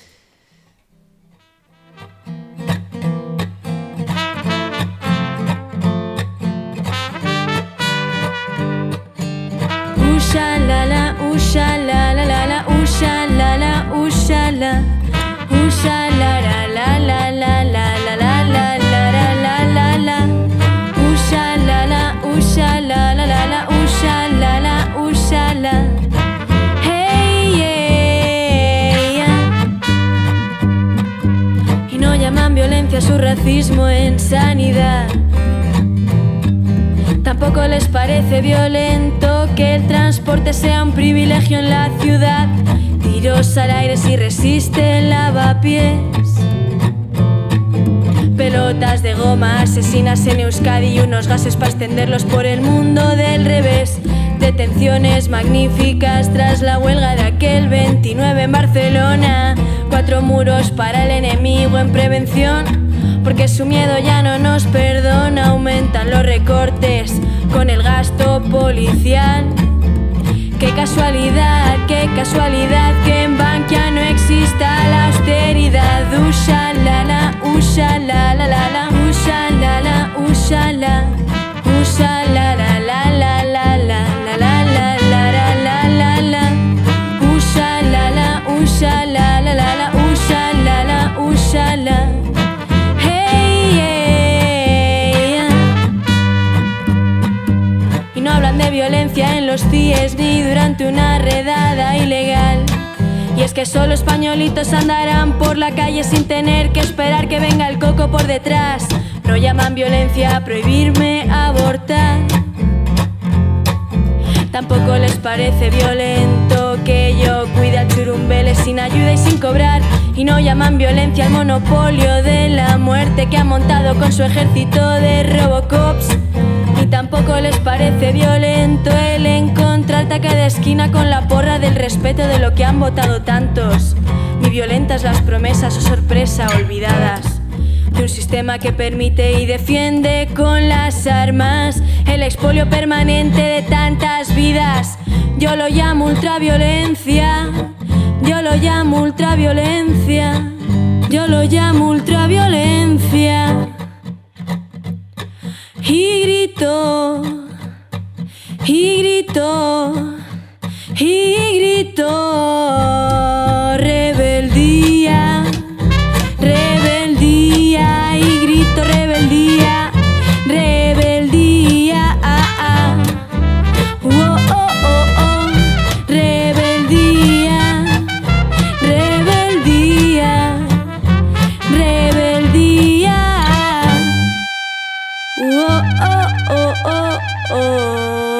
F: Ushalala, ushalalala, ushalala, ushala, ushalara, la la la la la la la la la la la, ushalala, ushalala, la la ushalala, ushala, hey yeah. Y no llaman violencia a su racismo en sanidad. Tampoco les parece violento que el transporte sea un privilegio en la ciudad. Tiros al aire si resisten lavapiés. Pelotas de goma asesinas en Euskadi y unos gases para extenderlos por el mundo del revés. Detenciones magníficas tras la huelga de aquel 29 en Barcelona. 4 muros para el enemigo en prevención. Porque su miedo ya no nos perdona, aumentan los recortes con el gasto policial. Qué casualidad que en Bankia no exista la austeridad. Ushalala, ushalala, la la, ushalala, ushala, ushalala, la la la la la la la la la la, ushalala, ushalala, la la, ushalala, ushala. De violencia en los CIES ni durante una redada ilegal. Y es que solo españolitos andarán por la calle sin tener que esperar que venga el coco por detrás. No llaman violencia a prohibirme abortar. Tampoco les parece violento dijo que yo cuide al churumbele sin ayuda y sin cobrar, y no llaman violencia al monopolio de la muerte que ha montado con su ejército de Robocops. Ni tampoco les parece violento el encontrarte a cada esquina con la porra del respeto de lo que han votado tantos, ni violentas las promesas o sorpresa olvidadas de un sistema que permite y defiende con las armas el expolio permanente de tantas vidas. Yo lo llamo ultraviolencia, yo lo llamo ultraviolencia, yo lo llamo ultraviolencia. Y grito, y grito, y grito, rebeldía, rebeldía, y grito rebeldía, rebeldía, oh, oh, oh, oh, rebeldía, rebeldía, rebeldía, oh, oh, oh, oh, oh.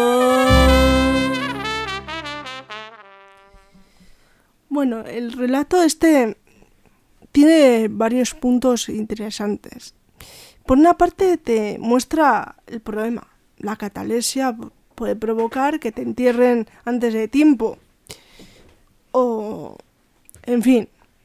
B: Bueno, el relato tiene varios puntos interesantes. Por una parte te muestra el problema. La catalepsia puede provocar que te entierren antes de tiempo. O, en fin.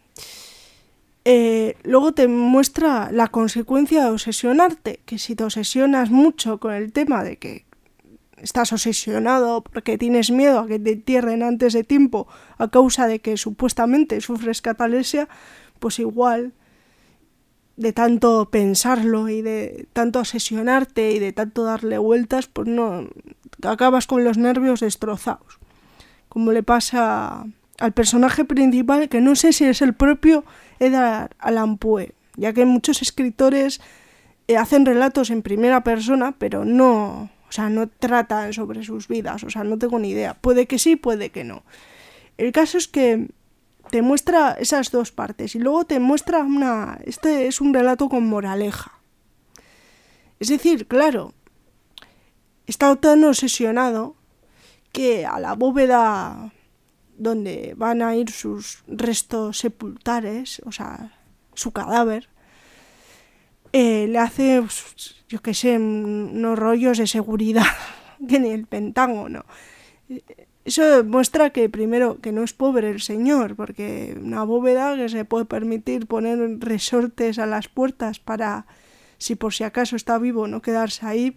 B: Luego te muestra la consecuencia de obsesionarte. Que si te obsesionas mucho con el tema de que estás obsesionado porque tienes miedo a que te entierren antes de tiempo a causa de que supuestamente sufres catalepsia, pues igual de tanto pensarlo y de tanto obsesionarte y de tanto darle vueltas, pues no, acabas con los nervios destrozados. Como le pasa al personaje principal, que no sé si es el propio Edgar Allan Poe, ya que muchos escritores hacen relatos en primera persona, pero no tratan sobre sus vidas, no tengo ni idea. Puede que sí, puede que no. El caso es que te muestra esas dos partes y luego te muestra este es un relato con moraleja. Es decir, claro, está tan obsesionado que a la bóveda donde van a ir sus restos sepultares, su cadáver, le hace, yo qué sé, unos rollos de seguridad que ni el Pentágono. Eso muestra que primero que no es pobre el señor, porque una bóveda que se puede permitir poner resortes a las puertas para, si por si acaso está vivo, no quedarse ahí,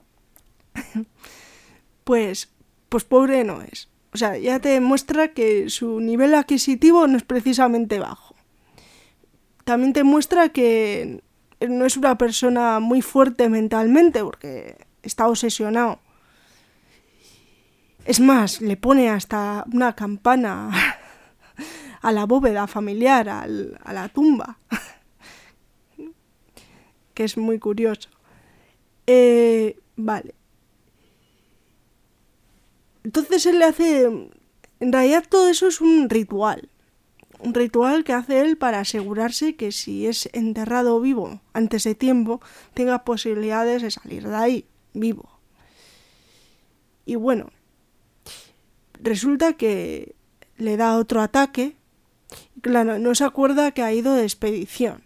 B: pues pobre no es. Ya te muestra que su nivel adquisitivo no es precisamente bajo. También te muestra que no es una persona muy fuerte mentalmente, porque está obsesionado. Es más, le pone hasta una campana a la bóveda familiar, a la tumba, que es muy curioso. Vale. Entonces él le hace... En realidad todo eso es un ritual que hace él para asegurarse que si es enterrado vivo antes de tiempo, tenga posibilidades de salir de ahí vivo. Y bueno, resulta que le da otro ataque. Claro, no se acuerda que ha ido de expedición.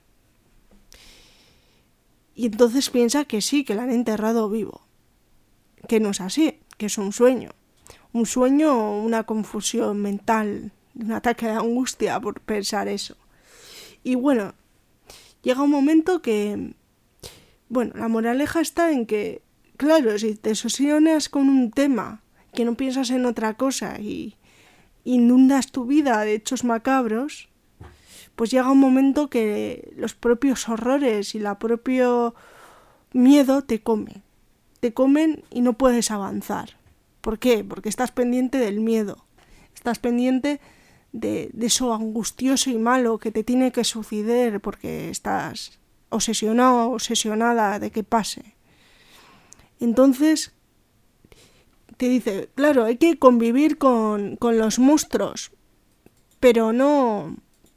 B: Y entonces piensa que sí, que la han enterrado vivo. Que no es así, que es un sueño. Un sueño o una confusión mental, un ataque de angustia por pensar eso. Y bueno, llega un momento que... Bueno, la moraleja está en que, claro, si te obsesionas con un tema, que no piensas en otra cosa y inundas tu vida de hechos macabros, pues llega un momento que los propios horrores y el propio miedo te comen y no puedes avanzar. ¿Por qué? Porque estás pendiente del miedo, estás pendiente de eso angustioso y malo que te tiene que suceder porque estás obsesionado, obsesionada de que pase. Entonces te dice, claro, hay que convivir con los monstruos, pero no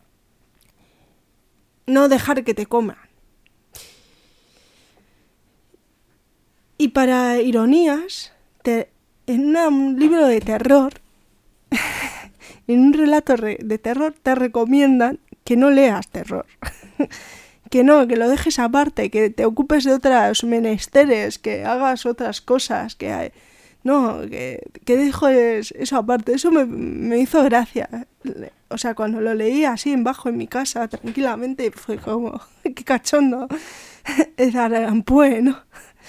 B: dejar que te coman. Y para ironías, en un libro de terror en un relato de terror te recomiendan que no leas terror. Que no, que lo dejes aparte, que te ocupes de otros menesteres, que hagas otras cosas, que dejes eso aparte. Eso me hizo gracia. O sea, cuando lo leí así en bajo en mi casa, tranquilamente, fue como, qué cachondo. Es Allan Poe, ¿no?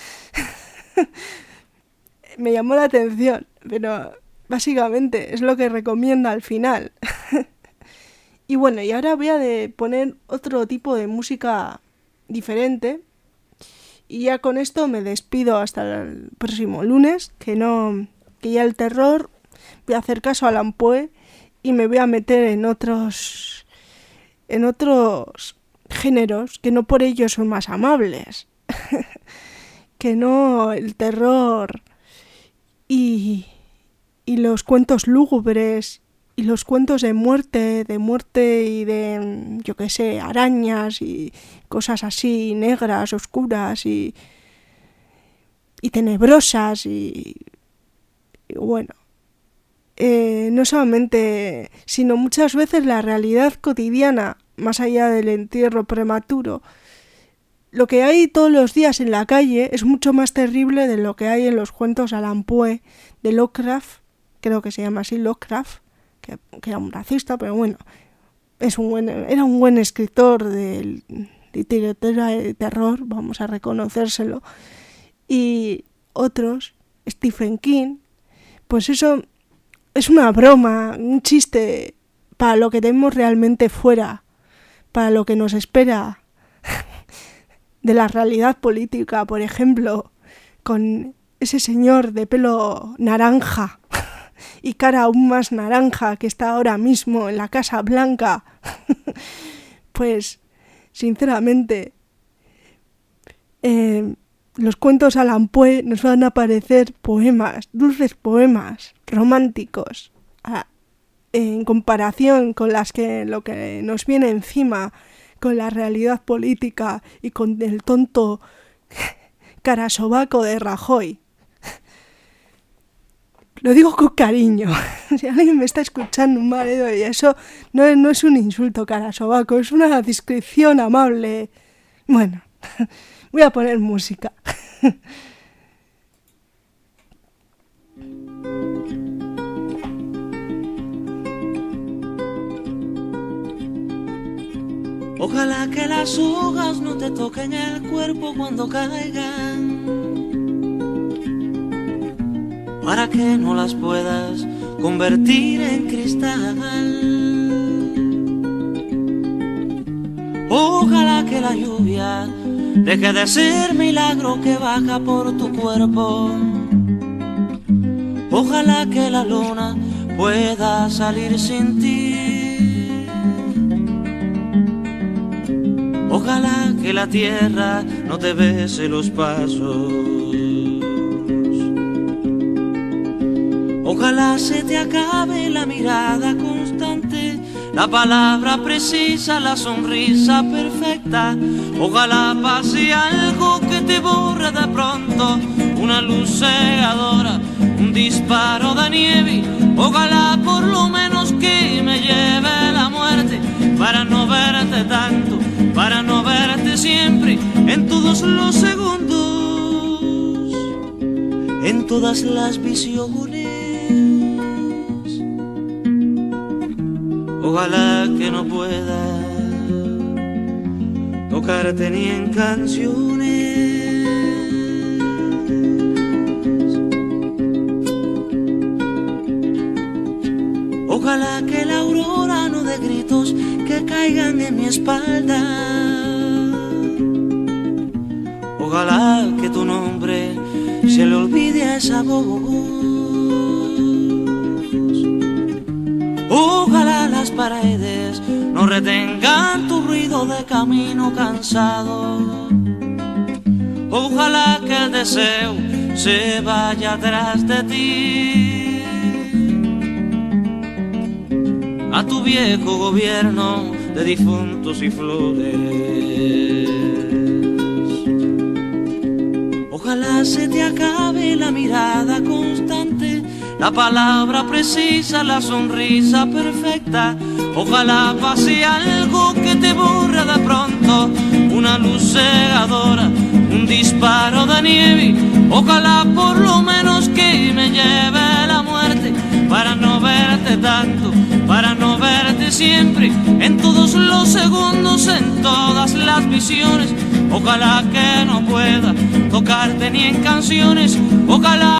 B: Me llamó la atención, pero básicamente es lo que recomienda al final. Y bueno, y ahora voy a poner otro tipo de música diferente. Y ya con esto me despido hasta el próximo lunes, que ya el terror, voy a hacer caso a Allan Poe y me voy a meter en otros géneros que no por ello son más amables. Que no el terror y los cuentos lúgubres y los cuentos de muerte y de, yo qué sé, arañas y cosas así negras, oscuras y tenebrosas y bueno, no solamente, sino muchas veces la realidad cotidiana, más allá del entierro prematuro. Lo que hay todos los días en la calle es mucho más terrible de lo que hay en los cuentos Allan Poe de Lovecraft, creo que se llama así, Lovecraft, que era un racista, pero bueno, era un buen escritor de literatura de terror, vamos a reconocérselo. Y otros, Stephen King, pues eso es una broma, un chiste para lo que tenemos realmente fuera, para lo que nos espera de la realidad política, por ejemplo, con ese señor de pelo naranja y cara aún más naranja que está ahora mismo en la Casa Blanca. Pues, sinceramente, los cuentos Allan Poe nos van a parecer poemas, dulces poemas, románticos, en comparación con lo que nos viene encima, con la realidad política y con el tonto carasobaco de Rajoy. Lo digo con cariño. Si alguien me está escuchando, un marido, y eso no es un insulto, carasobaco, es una descripción amable. Bueno, voy a poner música.
G: Ojalá que las hojas no te toquen el cuerpo cuando caigan, para que no las puedas convertir en cristal. Ojalá que la lluvia deje de ser milagro que baja por tu cuerpo. Ojalá que la luna pueda salir sin ti. Ojalá que la tierra no te bese los pasos. Ojalá se te acabe la mirada constante, la palabra precisa, la sonrisa perfecta. Ojalá pase algo que te borre de pronto, una luz cegadora, un disparo de nieve. Ojalá por lo menos que me lleve la muerte, para no verte tanto, para no verte siempre, en todos los segundos, en todas las visiones. Ojalá que no pueda tocarte ni en canciones. Ojalá que la aurora no dé gritos que caigan en mi espalda. Ojalá que tu nombre se le olvide a esa voz. Ojalá las paredes no retengan tu ruido de camino cansado. Ojalá que el deseo se vaya atrás de ti, a tu viejo gobierno de difuntos y flores. Ojalá se te acabe la mirada constante, la palabra precisa, la sonrisa perfecta. Ojalá pase algo que te borre de pronto, una luz cegadora, un disparo de nieve. Ojalá por lo menos que me lleve la muerte, para no verte tanto, para no verte siempre, en todos los segundos, en todas las visiones. Ojalá que no pueda tocarte ni en canciones, ojalá